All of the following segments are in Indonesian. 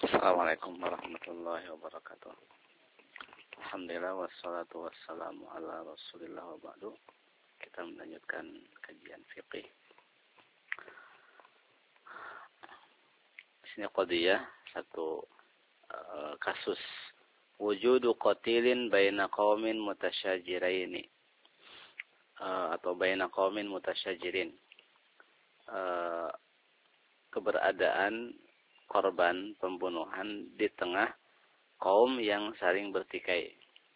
Assalamualaikum warahmatullahi wabarakatuh. Alhamdulillah wassalatu wassalamu ala Rasulillah wa ba'du. Kita melanjutkan kajian fiqih. Di sini qadiyah satu kasus wujudu qatilin baina qaumin mutasyajiraini atau baina qaumin mutasyajirin. Keberadaan korban pembunuhan di tengah kaum yang saling bertikai.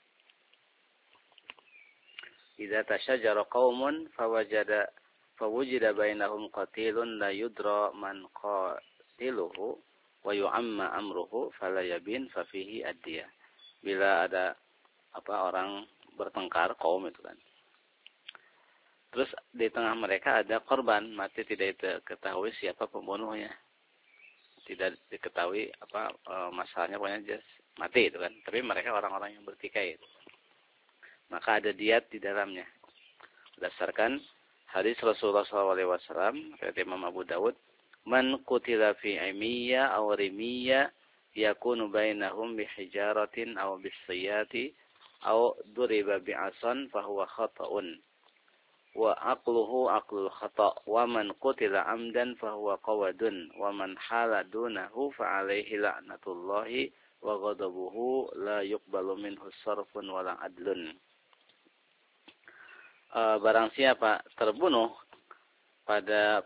Idza tasyajara qaumun fawujida bainahum qatilun la yudra man qatiluhu wa yu'amma amruhu fala yabin fa fihi ad-diyah. Bila ada orang bertengkar kaum itu kan. Terus di tengah mereka ada korban mati, tidak diketahui siapa pembunuhnya. Tidak diketahui masalahnya, pokoknya just mati itu kan. Tapi mereka orang-orang yang bertikai. Maka ada diat di dalamnya. Berdasarkan hadis Rasulullah SAW riwayat Imam Abu Dawud, man qutila fi imiyya aw rimiyya yakunu bainahum bihijaratin aw bisiyati aw duriba bi'asan fahuwa khata'un wa aqluhu aqlul khata' wa man qutila amdan fahuwa qawadun wa man hala dunahu fa alaihi la'natullahi wa ghadabuhu la yuqbalu minhu sarfun wala adlun. Barang siapa terbunuh pada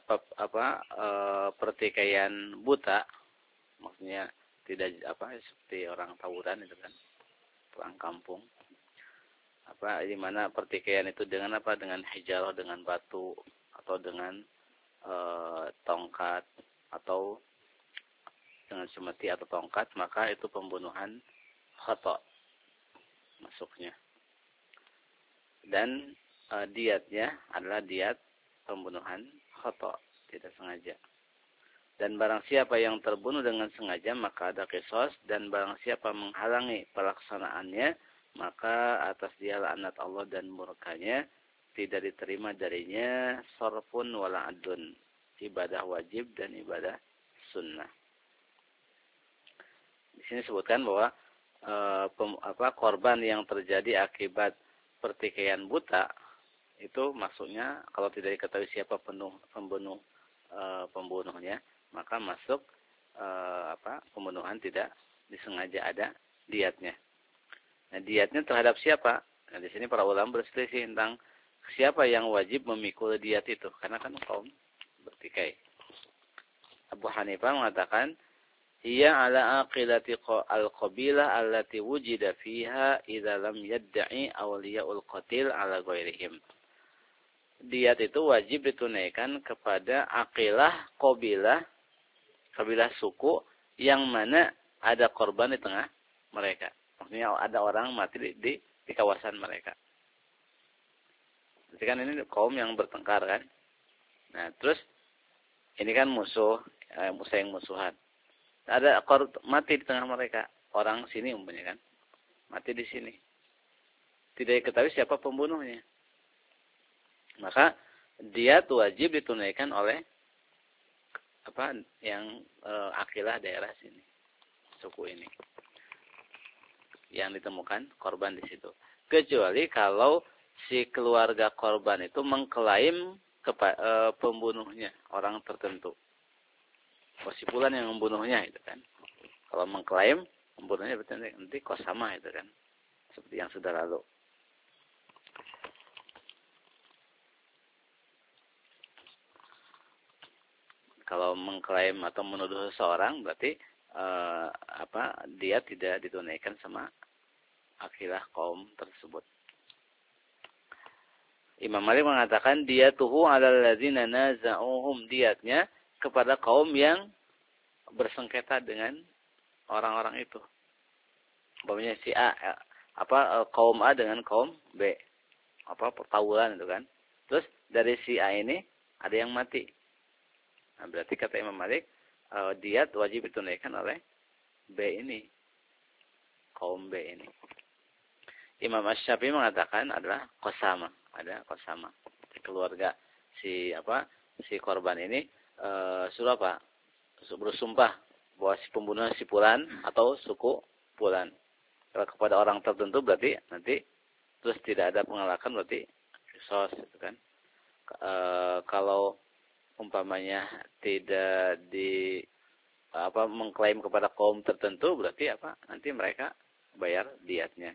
pertikaian buta, maksudnya tidak seperti orang tawuran itu kan, perang kampung. Di mana pertikaian itu dengan dengan hijarah, dengan batu atau dengan tongkat atau dengan semeti atau tongkat, maka itu pembunuhan khata masuknya. Dan diatnya adalah diat pembunuhan khata, tidak sengaja. Dan barang siapa yang terbunuh dengan sengaja maka ada qisas, dan barang siapa menghalangi pelaksanaannya maka atas dia laknat Allah dan murkanya, tidak diterima darinya sarfun wala adlun, ibadah wajib dan ibadah sunnah. Di sini sebutkan bahwa korban yang terjadi akibat pertikaian buta itu maksudnya kalau tidak diketahui siapa pembunuhnya, maka masuk pembunuhan tidak disengaja, ada diatnya. Nah, diatnya terhadap siapa? Nah, di sini para ulama berselisih tentang siapa yang wajib memikul diat itu, karena kan kaum bertikai. Abu Hanifah mengatakan, "Hiya ala aqilati al-qabilah allati wujida fiha idza lam yad'i awliya'ul qatil ala ghairihim." Diat itu wajib ditunaikan kepada aqilah kabilah suku yang mana ada korban di tengah mereka. Maksudnya ada orang mati di kawasan mereka. Jadi kan ini kaum yang bertengkar kan. Nah terus ini kan musuh yang musuhan. Ada mati di tengah mereka. Orang sini umpamanya kan. Mati di sini. Tidak diketahui siapa pembunuhnya. Maka dia wajib ditunaikan oleh yang akilah daerah sini. Suku ini. Yang ditemukan korban di situ. Kecuali kalau si keluarga korban itu mengklaim pembunuhnya, orang tertentu. Si fulan yang membunuhnya itu kan. Kalau mengklaim pembunuhnya berarti nanti kosama itu kan. Seperti yang sudah lalu. Kalau mengklaim atau menuduh seseorang berarti dia tidak ditunaikan sama akilah kaum tersebut. Imam Malik mengatakan diyatuhu 'alal ladzina naza'uhum, diatnya kepada kaum yang bersengketa dengan orang-orang itu. Umpamanya si A kaum A dengan kaum B. Pertawuran itu kan. Terus dari si A ini ada yang mati. Nah, berarti kata Imam Malik diat wajib ditunaikan oleh B ini. Kaum B ini. Imam Asy-Syafi'i mengatakan adalah qasama. Ada qasama. Keluarga si korban ini suruh bersumpah bahwa si pembunuhnya si fulan atau suku fulan. Kalau kepada orang tertentu berarti nanti terus tidak ada pengalakan berarti qisas gitu kan. Kalau umpamanya tidak mengklaim kepada kaum tertentu berarti nanti mereka bayar diatnya.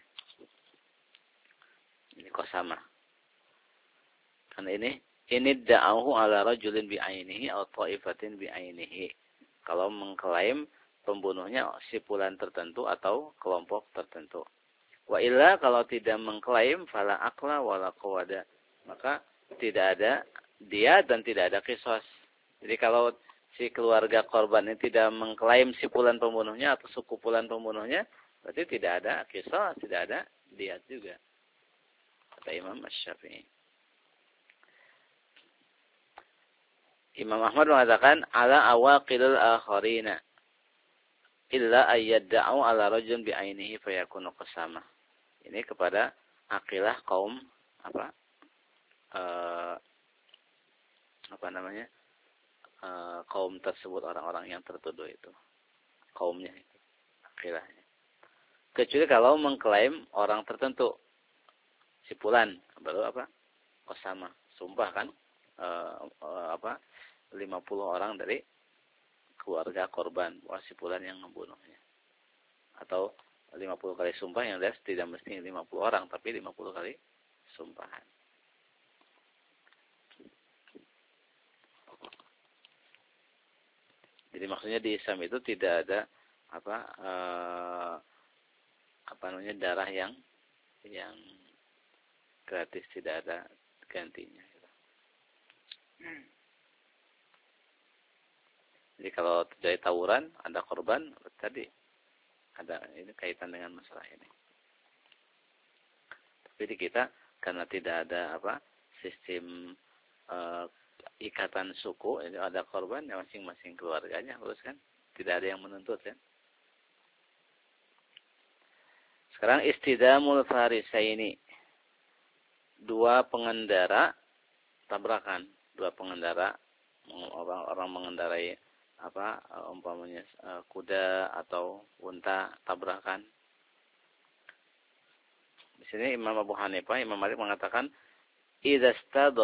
Ini qasama. Karena ini da'ahu ala rajulin bi'ainihi atau ta'ifatin bi'ainihi. Kalau mengklaim pembunuhnya si fulan tertentu atau kelompok tertentu. Wa illa kalau tidak mengklaim fala akla wala qawada. Maka tidak ada dia dan tidak ada qisas. Jadi kalau si keluarga korban ini tidak mengklaim si fulan pembunuhnya atau suku fulan pembunuhnya, berarti tidak ada qisas, tidak ada diat juga. Kata Imam Asy-Syafi'i. Imam Ahmad mengatakan ala awaqilul akharina illa ayyadda'u ala rajulin bi'ainihi fayakunu qasama. Ini kepada akilah kaum kaum tersebut, orang-orang yang tertuduh itu. Kaumnya itu, akilahnya. Kecuali kalau mengklaim orang tertentu. Si fulan baru qasama, sumpah kan 50 orang dari keluarga korban bahwa si fulan yang membunuhnya. Atau 50 kali sumpah yang jelas tidak mesti 50 orang tapi 50 kali sumpahan. Jadi maksudnya di Islam itu tidak ada darah yang gratis, tidak ada gantinya. Jadi kalau terjadi tawuran, ada korban, tadi ada ini kaitan dengan masalah ini. Tapi di kita karena tidak ada sistem ikatan suku, ini ada korban yang masing-masing keluarganya harus kan, tidak ada yang menuntut kan. Sekarang istidamul farisaini. Dua pengendara tabrakan, orang mengendarai umpamanya kuda atau unta tabrakan. Di sini Imam Abu Hanifah, Imam Malik mengatakan idza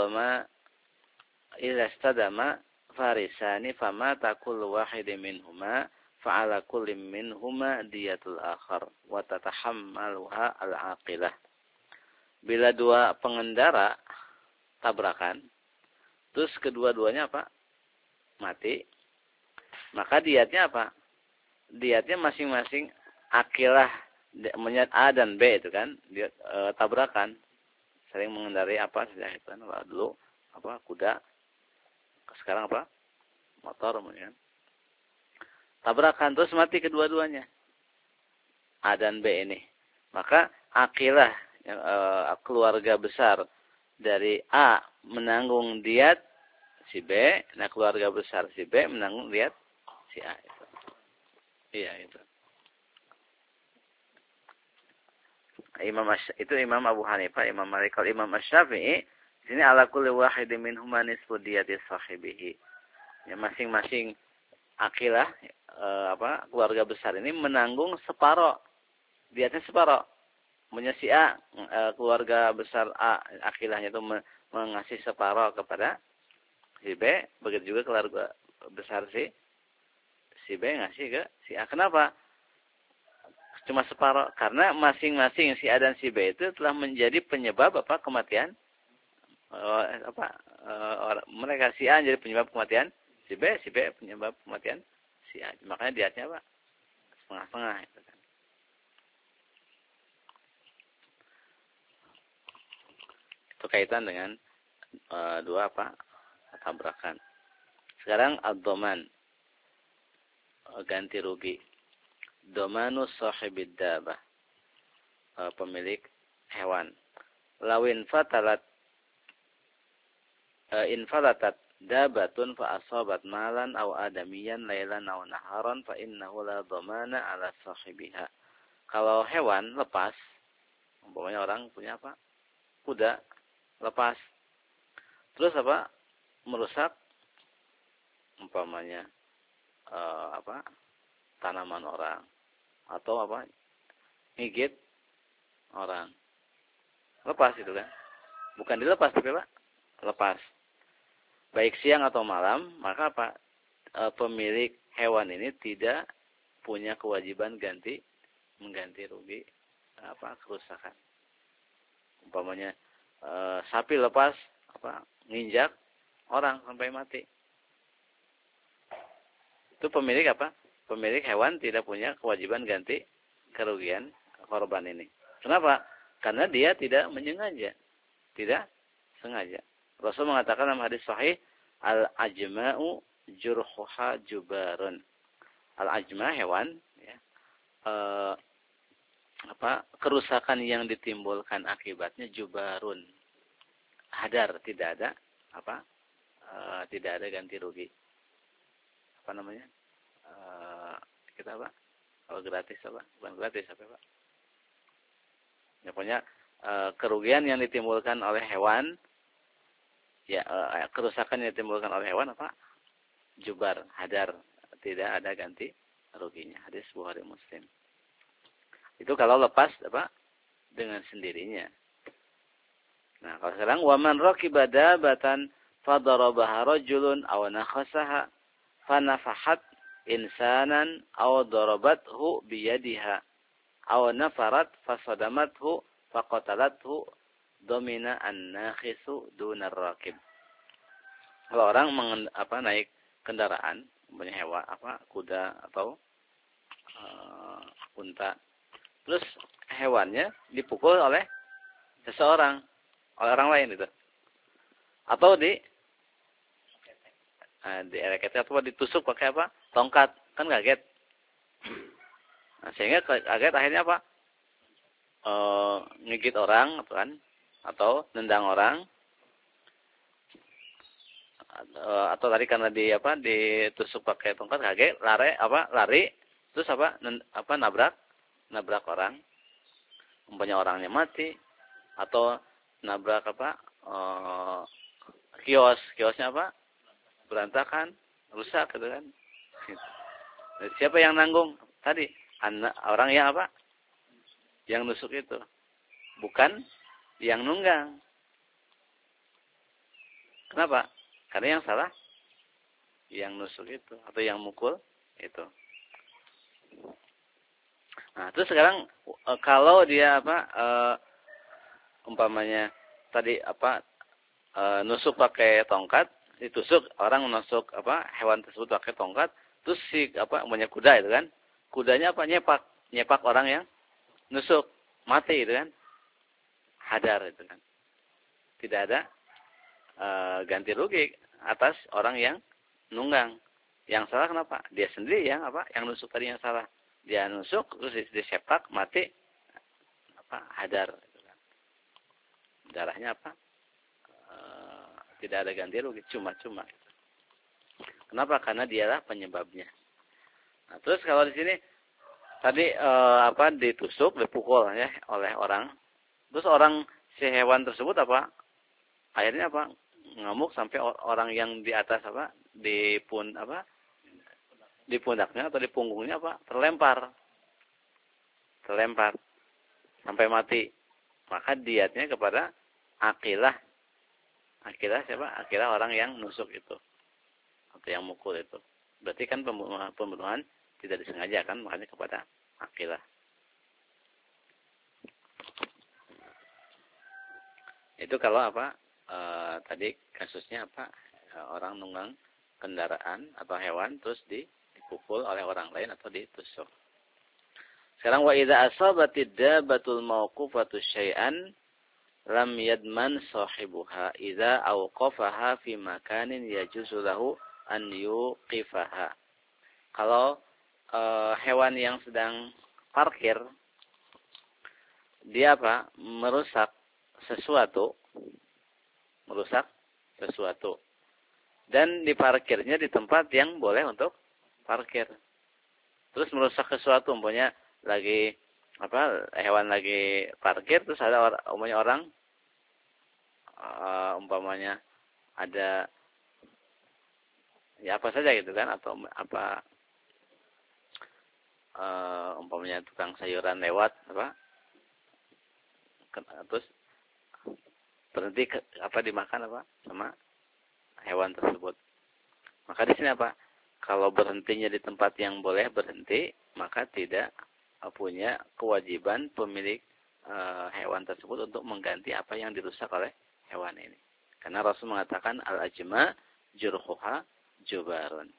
stadama farisani famata kullu wahidin minhuma fa'ala kulli minhuma diyatul akhar wa tatahammaluha al-aqilah. Bila dua pengendara tabrakan, terus kedua-duanya mati, maka diatnya diatnya masing-masing akilah menyat A dan B itu kan, tabrakan, sering mengendarai sejak itu kan, dulu kuda, sekarang motor kemudian tabrakan terus mati kedua-duanya A dan B ini, maka akilah keluarga besar dari A menanggung diat si B, nah keluarga besar si B menanggung diat si A itu. Iya itu. Itu Imam Abu Hanifah, Imam Malik, kalau Imam Asy-Syafi'i sini ala kulli wahidin minhuma nisfu diyati sahibihi. Ya masing-masing akilah keluarga besar ini menanggung separuh, diatnya separuh. Si A, keluarga besar A, akilahnya itu mengasih separuh kepada si B, begitu juga keluarga besar si B ngasih ke si A. Kenapa? Cuma separuh, karena masing-masing si A dan si B itu telah menjadi penyebab kematian mereka. Si A menjadi penyebab kematian si B penyebab kematian si A. Makanya diatnya setengah-setengah itu kan. Itu kaitan dengan dua tabrakan. Sekarang ad-dhaman, ganti rugi. Dhamanu sahibid dabah, pemilik hewan. Lawin fatalat infalatat dabatun fa asabat malan aw adamiyan lailan aw naharan fa innahu la dhamana ala sahibiha. Kalau hewan lepas, umpamanya orang punya kuda lepas, terus merusak umpamanya tanaman orang atau apa ngigit orang. Lepas itu kan. Bukan dilepas tapi Pak, lepas. Baik siang atau malam, maka apa? Pemilik hewan ini tidak punya kewajiban mengganti rugi kerusakan. Umpamanya sapi lepas nginjak orang sampai mati. Itu pemilik Pemilik hewan tidak punya kewajiban ganti kerugian korban ini. Kenapa? Karena dia tidak menyengaja. Tidak sengaja. Rasul mengatakan dalam hadis sahih, al-ajma'u jurhuha jubarun. Al-ajma' hewan ya, kerusakan yang ditimbulkan akibatnya jubarun. Hadar, tidak ada tidak ada ganti rugi. Apa namanya? Kita kalau gratis bukan gratis Pak? Ya, pokoknya kerugian yang ditimbulkan oleh hewan, ya kerusakan yang ditimbulkan oleh hewan jubar, hadar, tidak ada ganti ruginya. Hadis Bukhari Muslim. Itu kalau lepas dengan sendirinya. Nah, kalau sekarang waman raqiba dabatan fadarabaha rajulun aw nakhasaha fanafahat insanan aw darabathu biyadiha aw nafarat fasadamathu faqatalathu domina an-nakhisu dunar raqib. Kalau orang naik kendaraan, punya hewan kuda atau unta, terus hewannya dipukul oleh seseorang, oleh orang lain itu, atau dieleket atau ditusuk pakai tongkat, kan kaget. Nah, sehingga kaget akhirnya ngigit orang atau nendang orang, atau tadi karena ditusuk pakai tongkat kaget, lari terus nabrak orang, umpamanya orangnya mati, atau nabrak kiosnya berantakan, rusak gitu kan. Siapa yang nanggung? Tadi orang yang yang nusuk itu, bukan yang nunggang. Kenapa? Karena yang salah yang nusuk itu atau yang mukul itu. Nah, terus sekarang kalau dia umpamanya tadi nusuk pakai tongkat, ditusuk, orang menusuk hewan tersebut pakai tongkat, terus si umpamanya kuda itu kan, kudanya nyepak orang yang nusuk, mati itu kan, hadar itu kan. Tidak ada ganti rugi atas orang yang nunggang. Yang salah kenapa? Dia sendiri yang nusuk tadi yang salah. Dia nusuk terus disepak, mati, hadar gitu kan. Darahnya tidak ada ganti rugi, cuma-cuma. Kenapa? Karena dialah penyebabnya. Nah, terus kalau di sini tadi ditusuk, dipukul ya oleh orang. Terus si hewan tersebut akhirnya ngamuk sampai orang yang di atas di pundaknya atau di punggungnya terlempar sampai mati. Maka diatnya kepada akilah siapa? Akilah orang yang nusuk itu atau yang mukul itu. Berarti kan pembunuhan tidak disengaja kan, makanya kepada akilah. Itu kalau tadi kasusnya orang nunggang kendaraan atau hewan terus dipukul oleh orang lain atau ditusuk. Sekarang wa idza asabatid dabbatul mawqufatu syai'an lam yadman sahibuha idza awqafaha fi makanin yajuzu lahu an yuqifaha. Kalau hewan yang sedang parkir dia merusak sesuatu dan diparkirnya di tempat yang boleh untuk parkir. Terus merusak sesuatu, umpamanya lagi hewan lagi parkir, terus ada orang umpamanya ada ya apa saja gitu kan, atau umpamanya tukang sayuran lewat apa terus berhenti dimakan apa sama hewan tersebut. Maka di sini apa? Kalau berhentinya di tempat yang boleh berhenti, maka tidak punya kewajiban pemilik hewan tersebut untuk mengganti apa yang dirusak oleh hewan ini. Karena Rasul mengatakan al-ajma jurhuha jubarun.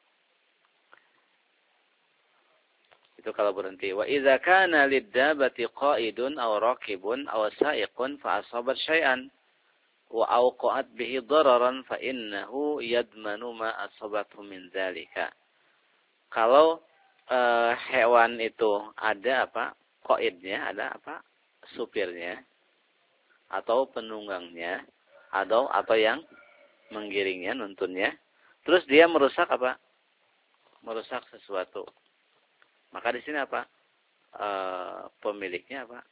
Itu kalau berhenti. Wa idza kana lid-dabati qa'idun aw raqibun aw sa'iqun fa asabat syai'an wa awqa'at bihi dararan fa innahu yadmanu ma asabathu min dzalika. Kalau hewan itu ada apa? Qaidnya, ada apa? Supirnya atau penunggangnya atau yang menggiringnya, nuntunnya. Terus dia merusak apa? Merusak sesuatu. Maka di sini apa? Pemiliknya apa?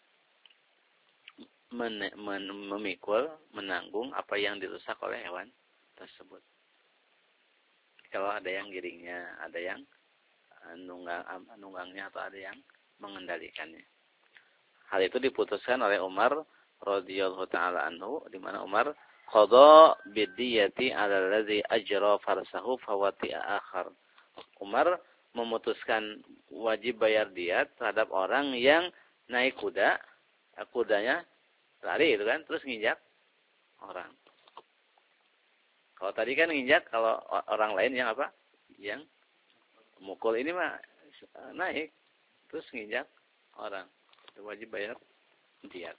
Memikul, menanggung apa yang dirusak oleh hewan tersebut. Kalau ada yang giringnya, ada yang nunggangnya atau ada yang mengendalikannya. Hal itu diputuskan oleh Umar radhiyallahu taala anhu, di mana Umar qada bidiyati 'ala allazi ajra farsahu fawati'a akhar. Umar memutuskan wajib bayar diat terhadap orang yang naik kuda, kudanya lari itu kan, terus nginjak orang. Kalau tadi kan nginjak, kalau orang lain yang apa? Yang mukul, ini mah naik terus nginjak orang. Itu wajib bayar diat.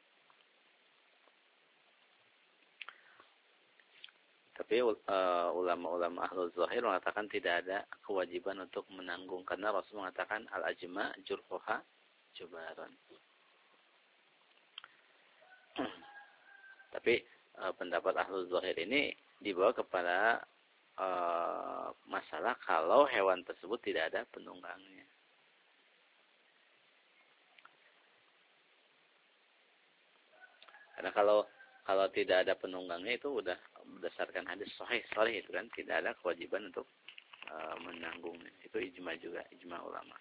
Tapi ulama-ulama ahlul zahir mengatakan tidak ada kewajiban untuk menanggung, karena Rasul mengatakan al-ajma jurhuha jubaran. Tapi pendapat ahlul zahir ini dibawa kepada masalah kalau hewan tersebut tidak ada penunggangnya. Karena kalau tidak ada penunggangnya itu udah berdasarkan hadis sahih itu kan tidak ada kewajiban untuk menanggungnya. Itu ijma juga, ijma ulama.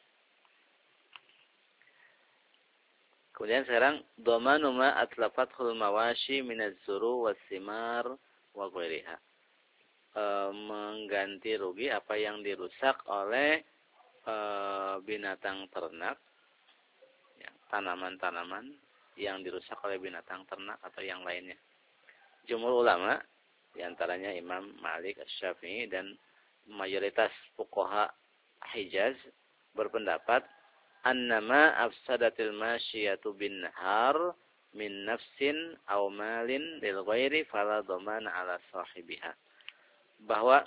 Kemudian sekarang dhamanu ma atlafathul mawashi minaz zuru was-simar wa ghairiha. Mengganti rugi apa yang dirusak oleh binatang ternak, ya, tanaman-tanaman yang dirusak oleh binatang ternak atau yang lainnya. Jumhur ulama, diantaranya Imam Malik Asy-Syafi'i dan mayoritas fuqaha Hijaz berpendapat annama afsadatil masyiyatu bin nahar min nafsin aw malin lil ghairi fala dhamana ala sahibiha. Bahwa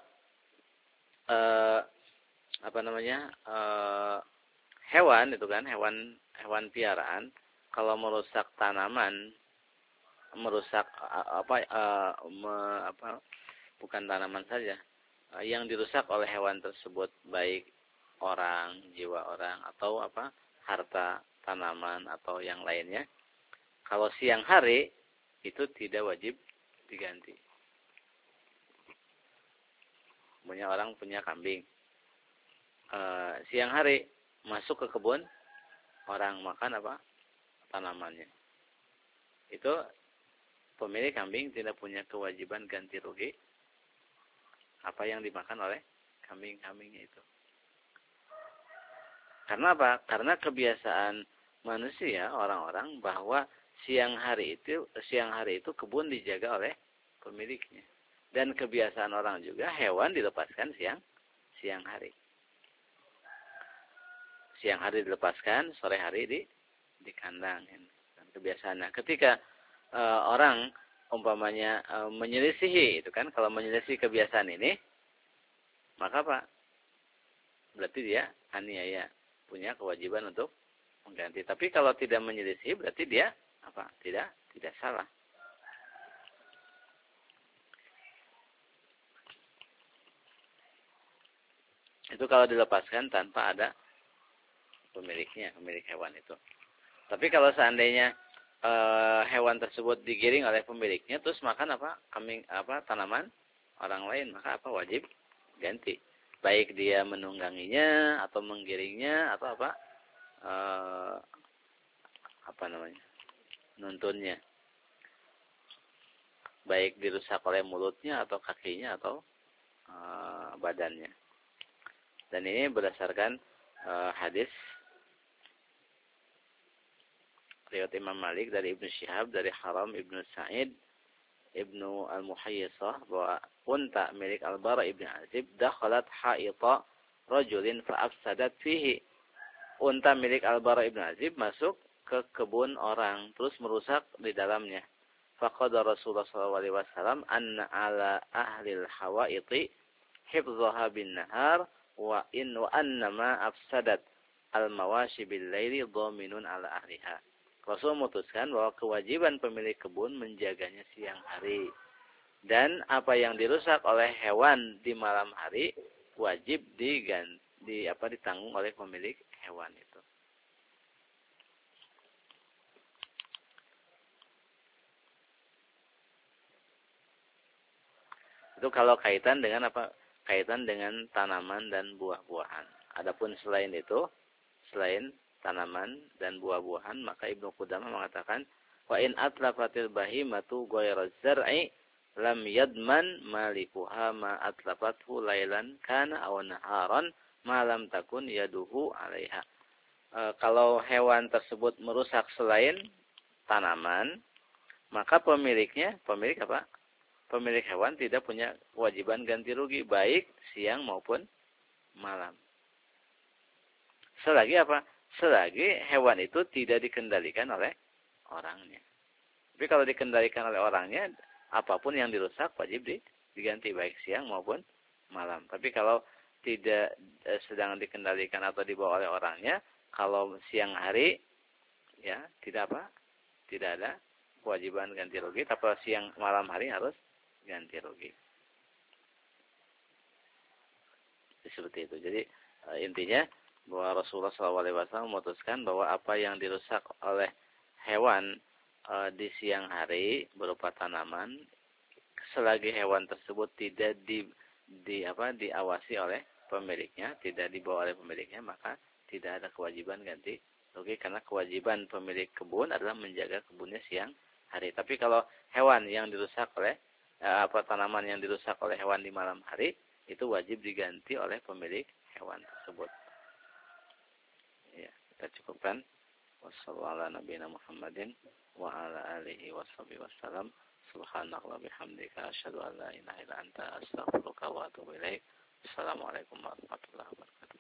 hewan itu kan, hewan piaraan kalau merusak tanaman, merusak bukan tanaman saja, yang dirusak oleh hewan tersebut baik orang, jiwa orang atau harta tanaman atau yang lainnya, kalau siang hari itu tidak wajib diganti. Punya orang punya kambing, siang hari masuk ke kebun orang, makan tanamannya, itu pemilik kambing tidak punya kewajiban ganti rugi apa yang dimakan oleh kambing-kambingnya itu. Karena apa? Karena kebiasaan manusia, orang-orang, bahwa siang hari itu kebun dijaga oleh pemiliknya. Dan kebiasaan orang juga hewan dilepaskan siang hari. Siang hari dilepaskan, sore hari di kandang. Dan kebiasaannya. Ketika orang umpamanya menyelisihi itu kan, kalau menyelisihi kebiasaan ini, maka apa? Berarti dia aniaya, punya kewajiban untuk mengganti. Tapi kalau tidak menyelisihi, berarti dia tidak salah. Itu kalau dilepaskan tanpa ada pemiliknya, pemilik hewan itu. Tapi kalau seandainya hewan tersebut digiring oleh pemiliknya terus makan tanaman orang lain, maka wajib ganti. Baik dia menungganginya atau menggiringnya atau apa? Apa namanya? Nuntunnya. Baik dirusak oleh mulutnya atau kakinya atau badannya. Dan ini berdasarkan hadis riwayat Imam Malik dari Ibnu Syihab dari Haram Ibnu Sa'id Ibnu Al-Muhayyisah bahwa unta milik Al-Bara Ibnu Azib dakhalat haita rajulin fa'afsadat fihi. Unta milik Al-Bara Ibnu Azib masuk ke kebun orang terus merusak di dalamnya. Faqada Rasulullah SAW anna ala ahlil hawaiti hifzaha bin nahar wa annama afsadat al-mawashi bil laili dhaminun ala ahliha. Rasul memutuskan bahwa kewajiban pemilik kebun menjaganya siang hari. Dan apa yang dirusak oleh hewan di malam hari wajib ditanggung oleh pemilik hewan itu. Itu kalau kaitan dengan apa? Kaitan dengan tanaman dan buah-buahan. Adapun selain itu, selain tanaman dan buah-buahan, maka Ibnu Qudamah mengatakan wa in atlafatil bahimatu ghayra zar'i lam yadman malikuha ma atlafathu lailan kana aw naharan ma lam takun yaduhu 'alaiha. Kalau hewan tersebut merusak selain tanaman, maka pemilik apa? Pemilik hewan tidak punya kewajiban ganti rugi baik siang maupun malam. Selagi apa? Selagi hewan itu tidak dikendalikan oleh orangnya. Tapi kalau dikendalikan oleh orangnya, apapun yang dirusak wajib diganti baik siang maupun malam. Tapi kalau tidak sedang dikendalikan atau dibawa oleh orangnya, kalau siang hari ya tidak apa? Tidak ada kewajiban ganti rugi, tapi siang malam hari harus ganti rugi. Seperti itu. Jadi intinya bahwa Rasulullah SAW memutuskan bahwa apa yang dirusak oleh hewan di siang hari berupa tanaman, selagi hewan tersebut tidak diawasi oleh pemiliknya, tidak dibawa oleh pemiliknya, maka tidak ada kewajiban ganti rugi karena kewajiban pemilik kebun adalah menjaga kebunnya siang hari. Tapi kalau hewan yang dirusak oleh tanaman yang dirusak oleh hewan di malam hari, itu wajib diganti oleh pemilik hewan tersebut. Ya, kita cukupkan. Wassalamualaikum warahmatullahi wabarakatuh. Wa ala alihi wasallam. Subhanallah bihamdika asyhadu an la ilaha illa anta astaghfiruka wa atubu ilaik. Assalamualaikum warahmatullahi wabarakatuh.